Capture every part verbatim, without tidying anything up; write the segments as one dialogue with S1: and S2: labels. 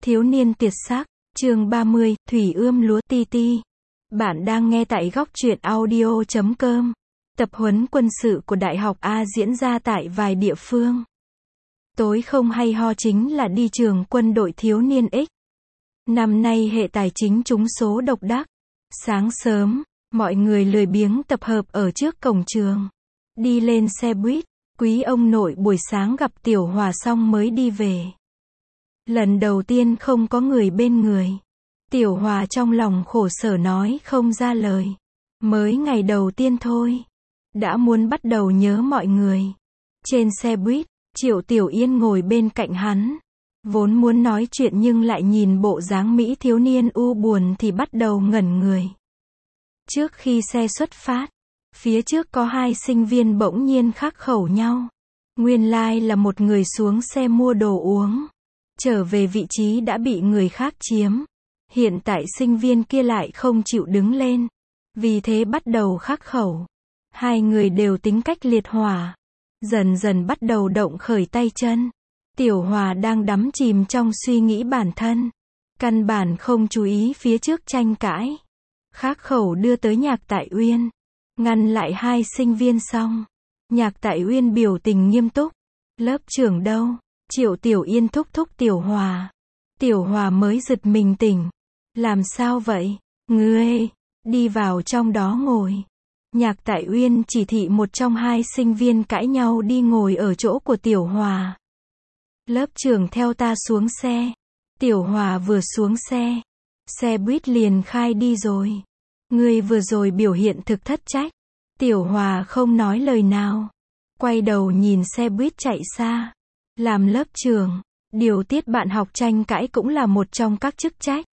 S1: Thiếu niên tuyệt sắc, chương ba mươi, Thủy ươm lúa ti ti. Bạn đang nghe tại góc truyện audio chấm com. Tập huấn quân sự của Đại học A diễn ra tại vài địa phương. Tối không hay ho chính là đi trường quân đội thiếu niên X. Năm nay hệ tài chính trúng số độc đắc. Sáng sớm, mọi người lười biếng tập hợp ở trước cổng trường. Đi lên xe buýt, quý ông nội buổi sáng gặp Tiểu Hòa xong mới đi về. Lần đầu tiên không có người bên người. Tiểu Hòa trong lòng khổ sở nói không ra lời. Mới ngày đầu tiên thôi. Đã muốn bắt đầu nhớ mọi người. Trên xe buýt, Triệu Tiểu Yên ngồi bên cạnh hắn. Vốn muốn nói chuyện nhưng lại nhìn bộ dáng Mỹ thiếu niên u buồn thì bắt đầu ngẩn người. Trước khi xe xuất phát, phía trước có hai sinh viên bỗng nhiên khắc khẩu nhau. Nguyên lai là một người xuống xe mua đồ uống. Trở về vị trí đã bị người khác chiếm. Hiện tại sinh viên kia lại không chịu đứng lên. Vì thế bắt đầu khắc khẩu. Hai người đều tính cách liệt hỏa. Dần dần bắt đầu động khởi tay chân. Tiểu Hòa đang đắm chìm trong suy nghĩ bản thân. Căn bản không chú ý phía trước tranh cãi. Khắc khẩu đưa tới Nhạc Tại Uyên. Ngăn lại hai sinh viên xong. Nhạc Tại Uyên biểu tình nghiêm túc. Lớp trưởng đâu? Triệu Tiểu Yên thúc thúc Tiểu Hòa. Tiểu Hòa mới giật mình tỉnh. Làm sao vậy? Ngươi, đi vào trong đó ngồi. Nhạc Tại Uyên chỉ thị một trong hai sinh viên cãi nhau đi ngồi ở chỗ của Tiểu Hòa. Lớp trưởng theo ta xuống xe. Tiểu Hòa vừa xuống xe. Xe buýt liền khai đi rồi. Ngươi vừa rồi biểu hiện thực thất trách. Tiểu Hòa không nói lời nào. Quay đầu nhìn xe buýt chạy xa. Làm lớp trưởng, điều tiết bạn học tranh cãi cũng là một trong các chức trách.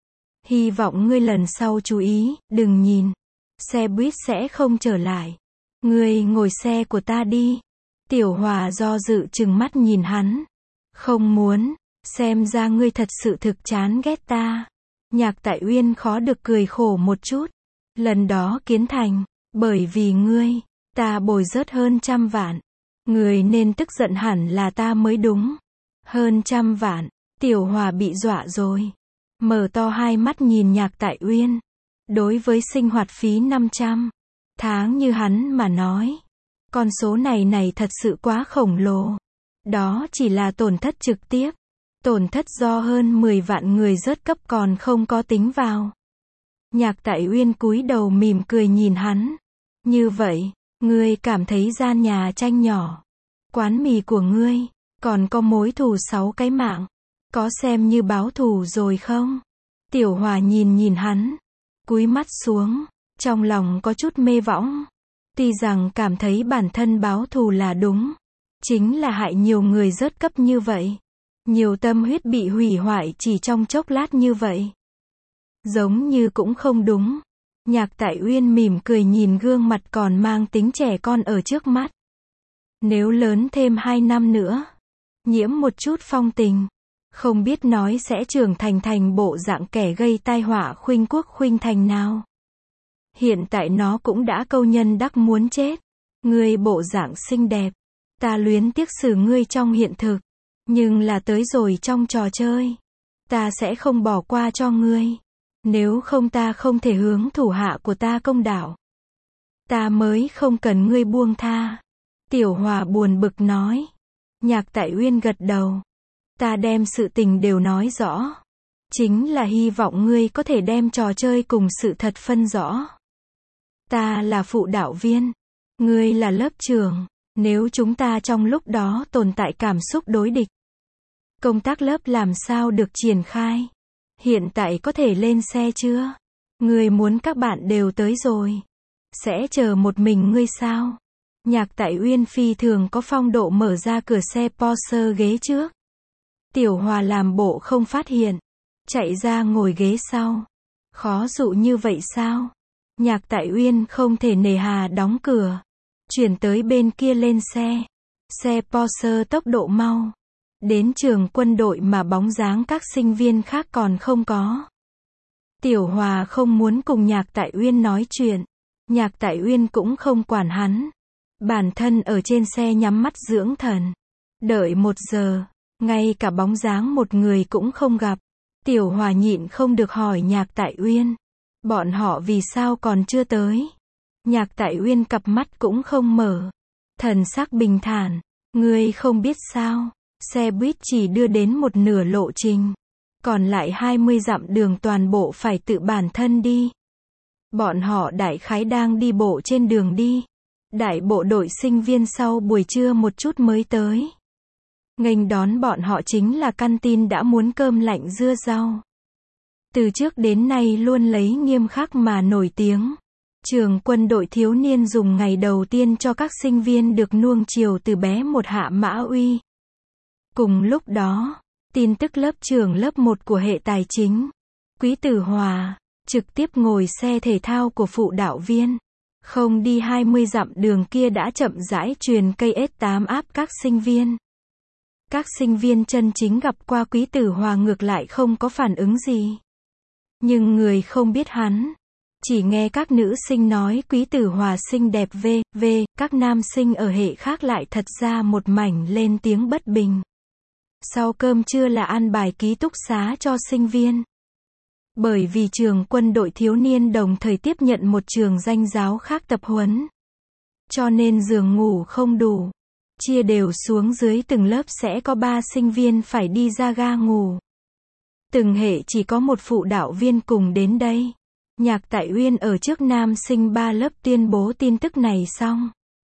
S1: Hy vọng ngươi lần sau chú ý, đừng nhìn. Xe buýt sẽ không trở lại. Ngươi ngồi xe của ta đi. Tiểu Hòa do dự trừng mắt nhìn hắn. Không muốn, xem ra ngươi thật sự thực chán ghét ta. Nhạc Tại Uyên khó được cười khổ một chút. Lần đó Kiến Thành, bởi vì ngươi, ta bồi rớt hơn trăm vạn. Người nên tức giận hẳn là ta mới đúng. Hơn trăm vạn, Tiểu Hòa bị dọa rồi. Mở to hai mắt nhìn Nhạc Tại Uyên. Đối với sinh hoạt phí năm trăm tháng như hắn mà nói. Con số này này thật sự quá khổng lồ. Đó chỉ là tổn thất trực tiếp. Tổn thất do hơn mười vạn người rớt cấp còn không có tính vào. Nhạc Tại Uyên cúi đầu mỉm cười nhìn hắn. Như vậy, ngươi cảm thấy gian nhà tranh nhỏ, quán mì của ngươi, còn có mối thù sáu cái mạng, có xem như báo thù rồi không? Tiểu Hòa nhìn nhìn hắn, cúi mắt xuống, trong lòng có chút mê võng. Tuy rằng cảm thấy bản thân báo thù là đúng, chính là hại nhiều người rớt cấp như vậy. Nhiều tâm huyết bị hủy hoại chỉ trong chốc lát như vậy. Giống như cũng không đúng. Nhạc Tại Uyên mỉm cười nhìn gương mặt còn mang tính trẻ con ở trước mắt. Nếu lớn thêm hai năm nữa, nhiễm một chút phong tình, không biết nói sẽ trưởng thành thành bộ dạng kẻ gây tai họa khuynh quốc khuynh thành nào. Hiện tại nó cũng đã câu nhân đắc muốn chết. Ngươi bộ dạng xinh đẹp, ta luyến tiếc xử ngươi trong hiện thực, nhưng là tới rồi trong trò chơi, ta sẽ không bỏ qua cho ngươi. Nếu không ta không thể hướng thủ hạ của ta công đạo. Ta mới không cần ngươi buông tha. Tiểu Hòa buồn bực nói. Nhạc Tại Uyên gật đầu. Ta đem sự tình đều nói rõ. Chính là hy vọng ngươi có thể đem trò chơi cùng sự thật phân rõ. Ta là phụ đạo viên. Ngươi là lớp trưởng. Nếu chúng ta trong lúc đó tồn tại cảm xúc đối địch, công tác lớp làm sao được triển khai? Hiện tại có thể lên xe chưa? Ngươi muốn các bạn đều tới rồi. Sẽ chờ một mình ngươi sao? Nhạc Tại Uyên phi thường có phong độ mở ra cửa xe Porsche ghế trước. Tiểu Hòa làm bộ không phát hiện. Chạy ra ngồi ghế sau. Khó dụ như vậy sao? Nhạc Tại Uyên không thể nề hà đóng cửa. Chuyển tới bên kia lên xe. Xe Porsche tốc độ mau. Đến trường quân đội mà bóng dáng các sinh viên khác còn không có. Tiểu Hòa không muốn cùng Nhạc Tại Uyên nói chuyện. Nhạc Tại Uyên cũng không quản hắn. Bản thân ở trên xe nhắm mắt dưỡng thần. Đợi một giờ, Ngay cả bóng dáng một người cũng không gặp. Tiểu Hòa nhịn không được hỏi Nhạc Tại Uyên. Bọn họ vì sao còn chưa tới? Nhạc Tại Uyên cặp mắt cũng không mở. Thần sắc bình thản. Ngươi không biết sao? Xe buýt chỉ đưa đến một nửa lộ trình. Còn lại hai mươi dặm đường toàn bộ phải tự bản thân đi. Bọn họ đại khái đang đi bộ trên đường đi. Đại bộ đội sinh viên sau buổi trưa một chút mới tới. Nghênh đón bọn họ chính là căn tin đã muốn cơm lạnh dưa rau. Từ trước đến nay luôn lấy nghiêm khắc mà nổi tiếng. Trường quân đội thiếu niên dùng ngày đầu tiên cho các sinh viên được nuông chiều từ bé một hạ mã uy. Cùng lúc đó, tin tức lớp trưởng lớp một của hệ tài chính, Quý Tử Hòa, trực tiếp ngồi xe thể thao của phụ đạo viên. Không đi hai mươi dặm đường kia đã chậm rãi truyền cây ét tám áp các sinh viên. Các sinh viên chân chính gặp qua Quý Tử Hòa ngược lại không có phản ứng gì. Nhưng người không biết hắn. Chỉ nghe các nữ sinh nói Quý Tử Hòa xinh đẹp v, v, các nam sinh ở hệ khác lại thật ra một mảnh lên tiếng bất bình. Sau cơm trưa là ăn bài ký túc xá cho sinh viên. Bởi vì trường quân đội thiếu niên đồng thời tiếp nhận một trường danh giáo khác tập huấn. Cho nên giường ngủ không đủ. Chia đều xuống dưới từng lớp sẽ có ba sinh viên phải đi ra ga ngủ. Từng hệ chỉ có một phụ đạo viên cùng đến đây. Nhạc Tại Uyên ở trước nam sinh ba lớp tuyên bố tin tức này xong.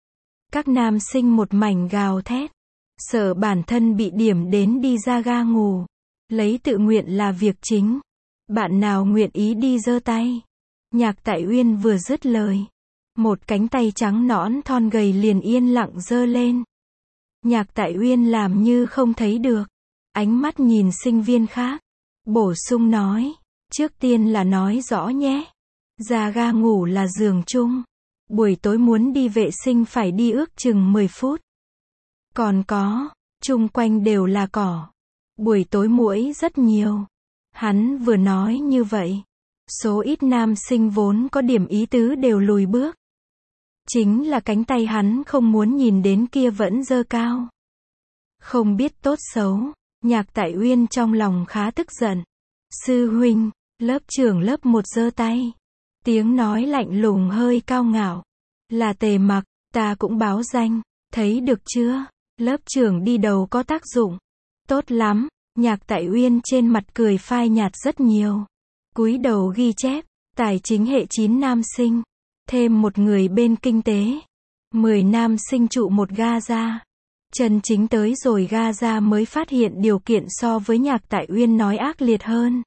S1: Các nam sinh một mảnh gào thét. Sợ bản thân bị điểm đến đi ra ga ngủ. Lấy tự nguyện là việc chính. Bạn nào nguyện ý đi giơ tay. Nhạc Tại Uyên vừa dứt lời. Một cánh tay trắng nõn thon gầy liền yên lặng giơ lên. Nhạc Tại Uyên làm như không thấy được. Ánh mắt nhìn sinh viên khác. Bổ sung nói. Trước tiên là nói rõ nhé. Ra ga ngủ là giường chung. Buổi tối muốn đi vệ sinh phải đi ước chừng mười phút. Còn có, chung quanh đều là cỏ. Buổi tối muỗi rất nhiều. Hắn vừa nói như vậy. Số ít nam sinh vốn có điểm ý tứ đều lùi bước. Chính là cánh tay hắn không muốn nhìn đến kia vẫn giơ cao. Không biết tốt xấu. Nhạc Tại Uyên trong lòng khá tức giận. Sư huynh, lớp trưởng lớp một giơ tay. Tiếng nói lạnh lùng hơi cao ngạo. Là Tề Mặc, ta cũng báo danh. Thấy được chưa? Lớp trưởng đi đầu có tác dụng. Tốt lắm. Nhạc Tại Uyên trên mặt cười phai nhạt rất nhiều. Cúi đầu ghi chép. Tài chính hệ chín nam sinh. Thêm một người bên kinh tế. mười nam sinh trụ một ga ra. Chân chính tới rồi ga ra mới phát hiện điều kiện so với Nhạc Tại Uyên nói ác liệt hơn.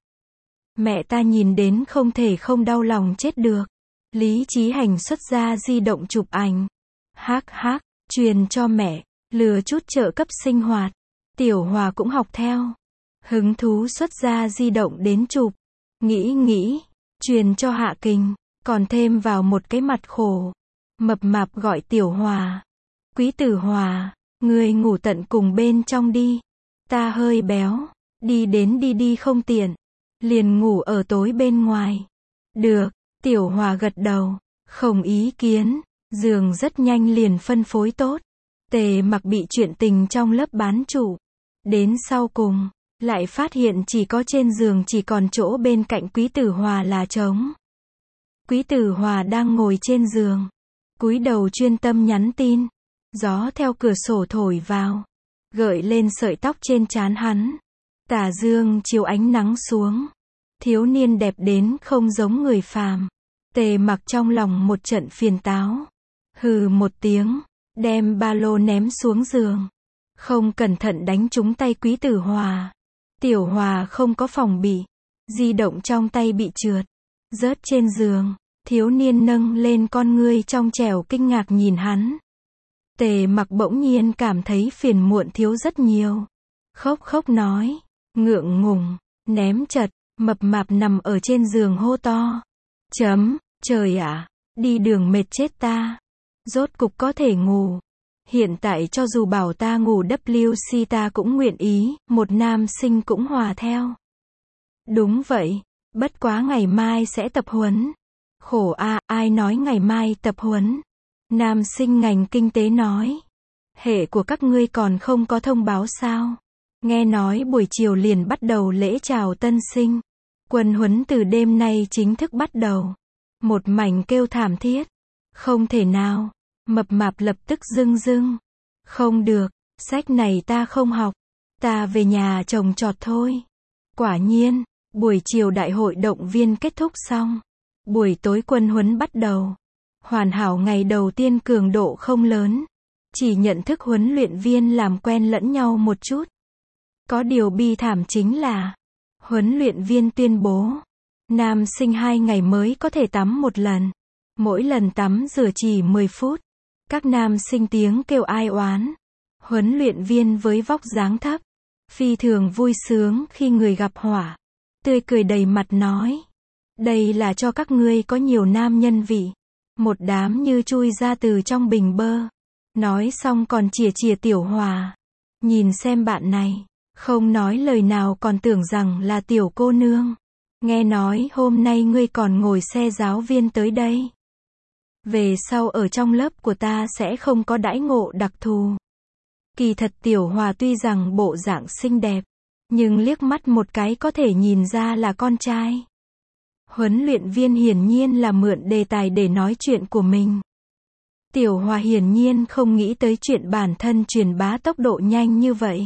S1: Mẹ ta nhìn đến không thể không đau lòng chết được. Lý Chí Hành xuất ra di động chụp ảnh. Hắc hắc, truyền cho mẹ, lừa chút trợ cấp sinh hoạt. Tiểu Hòa cũng học theo. Hứng thú xuất ra di động đến chụp. Nghĩ nghĩ, truyền cho Hạ Kình, còn thêm vào một cái mặt khổ. Mập mạp gọi Tiểu Hòa. Quý Tử Hòa, ngươi ngủ tận cùng bên trong đi. Ta hơi béo, đi đến đi đi không tiện. Liền ngủ ở tối bên ngoài. Được, Tiểu Hòa gật đầu, không ý kiến, giường rất nhanh liền phân phối tốt. Tề Mặc bị chuyện tình trong lớp bán chủ. Đến sau cùng, lại phát hiện chỉ có trên giường chỉ còn chỗ bên cạnh Quý Tử Hòa là trống. Quý Tử Hòa đang ngồi trên giường, cúi đầu chuyên tâm nhắn tin. Gió theo cửa sổ thổi vào, gợi lên sợi tóc trên trán hắn. Tà dương chiếu ánh nắng xuống. Thiếu niên đẹp đến không giống người phàm. Tề Mặc trong lòng một trận phiền táo. Hừ một tiếng, đem ba lô ném xuống giường. Không cẩn thận đánh trúng tay Quý Tử Hòa. Tiểu Hòa không có phòng bị. Di động trong tay bị trượt. Rớt trên giường. Thiếu niên nâng lên con ngươi trong trẻo kinh ngạc nhìn hắn. Tề Mặc bỗng nhiên cảm thấy phiền muộn thiếu rất nhiều. Khóc khóc nói. Ngượng ngùng. Ném chật. Mập mạp nằm ở trên giường hô to. Chấm, trời ạ, đi đường mệt chết ta. Rốt cục có thể ngủ. Hiện tại cho dù bảo ta ngủ vê xê ta cũng nguyện ý, một nam sinh cũng hòa theo. Đúng vậy, bất quá ngày mai sẽ tập huấn. Khổ a, ai nói ngày mai tập huấn? Nam sinh ngành kinh tế nói. Hệ của các ngươi còn không có thông báo sao? Nghe nói buổi chiều liền bắt đầu lễ chào tân sinh. Quân huấn từ đêm nay chính thức bắt đầu. Một mảnh kêu thảm thiết. Không thể nào. Mập mạp lập tức rưng rưng. Không được, sách này ta không học. Ta về nhà trồng trọt thôi. Quả nhiên, buổi chiều đại hội động viên kết thúc xong. Buổi tối quân huấn bắt đầu. Hoàn hảo ngày đầu tiên cường độ không lớn. Chỉ nhận thức huấn luyện viên làm quen lẫn nhau một chút. Có điều bi thảm chính là, huấn luyện viên tuyên bố, nam sinh hai ngày mới có thể tắm một lần. Mỗi lần tắm rửa chỉ mười phút. Các nam sinh tiếng kêu ai oán. Huấn luyện viên với vóc dáng thấp, phi thường vui sướng khi người gặp họa. Tươi cười đầy mặt nói. Đây là cho các ngươi có nhiều nam nhân vị. Một đám như chui ra từ trong bình bơ. Nói xong còn chìa chìa Tiểu Hòa. Nhìn xem bạn này. Không nói lời nào còn tưởng rằng là tiểu cô nương. Nghe nói hôm nay ngươi còn ngồi xe giáo viên tới đây. Về sau ở trong lớp của ta sẽ không có đãi ngộ đặc thù. Kỳ thật Tiểu Hòa tuy rằng bộ dạng xinh đẹp, nhưng liếc mắt một cái có thể nhìn ra là con trai. Huấn luyện viên hiển nhiên là mượn đề tài để nói chuyện của mình. Tiểu Hòa hiển nhiên không nghĩ tới chuyện bản thân truyền bá tốc độ nhanh như vậy.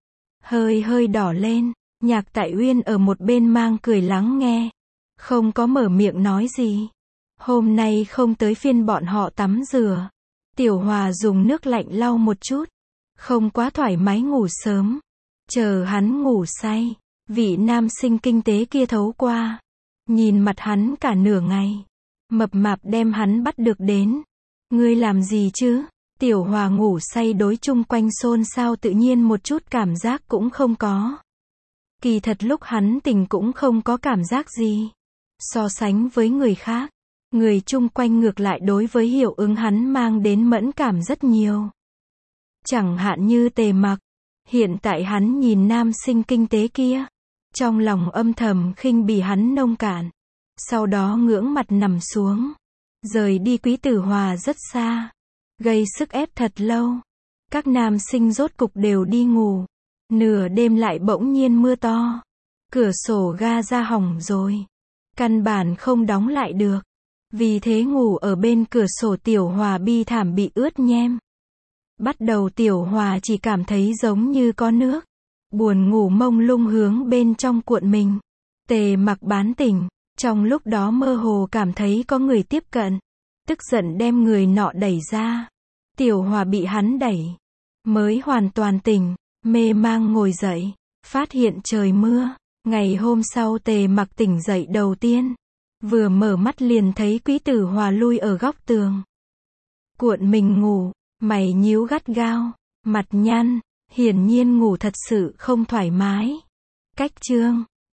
S1: Hơi hơi đỏ lên, Nhạc Tại Uyên ở một bên mang cười lắng nghe. Không có mở miệng nói gì. Hôm nay không tới phiên bọn họ tắm rửa. Tiểu Hòa dùng nước lạnh lau một chút. Không quá thoải mái ngủ sớm. Chờ hắn ngủ say. Vị nam sinh kinh tế kia thấu qua. Nhìn mặt hắn cả nửa ngày. Mập mạp đem hắn bắt được đến. Ngươi làm gì chứ? Tiểu Hòa ngủ say đối chung quanh xôn xao tự nhiên một chút cảm giác cũng không có. Kỳ thật lúc hắn tỉnh cũng không có cảm giác gì. So sánh với người khác, người chung quanh ngược lại đối với hiệu ứng hắn mang đến mẫn cảm rất nhiều. Chẳng hạn như Tề Mặc. Hiện tại hắn nhìn nam sinh kinh tế kia. Trong lòng âm thầm khinh bỉ hắn nông cạn. Sau đó ngưỡng mặt nằm xuống. Rời đi Quý Tử Hòa rất xa. Gây sức ép thật lâu. Các nam sinh rốt cục đều đi ngủ. Nửa đêm lại bỗng nhiên mưa to. Cửa sổ ga ra hỏng rồi. Căn bản không đóng lại được. Vì thế ngủ ở bên cửa sổ Tiểu Hòa bi thảm bị ướt nhem. Bắt đầu Tiểu Hòa chỉ cảm thấy giống như có nước. Buồn ngủ mông lung hướng bên trong cuộn mình. Tề Mặc bán tỉnh. Trong lúc đó mơ hồ cảm thấy có người tiếp cận. Tức giận đem người nọ đẩy ra. Tiểu Hòa bị hắn đẩy. Mới hoàn toàn tỉnh. Mê mang ngồi dậy. Phát hiện trời mưa. Ngày hôm sau Tề Mặc tỉnh dậy đầu tiên. Vừa mở mắt liền thấy Quý Tử Hòa lui ở góc tường. Cuộn mình ngủ. Mày nhíu gắt gao. Mặt nhăn. Hiển nhiên ngủ thật sự không thoải mái. Cách chương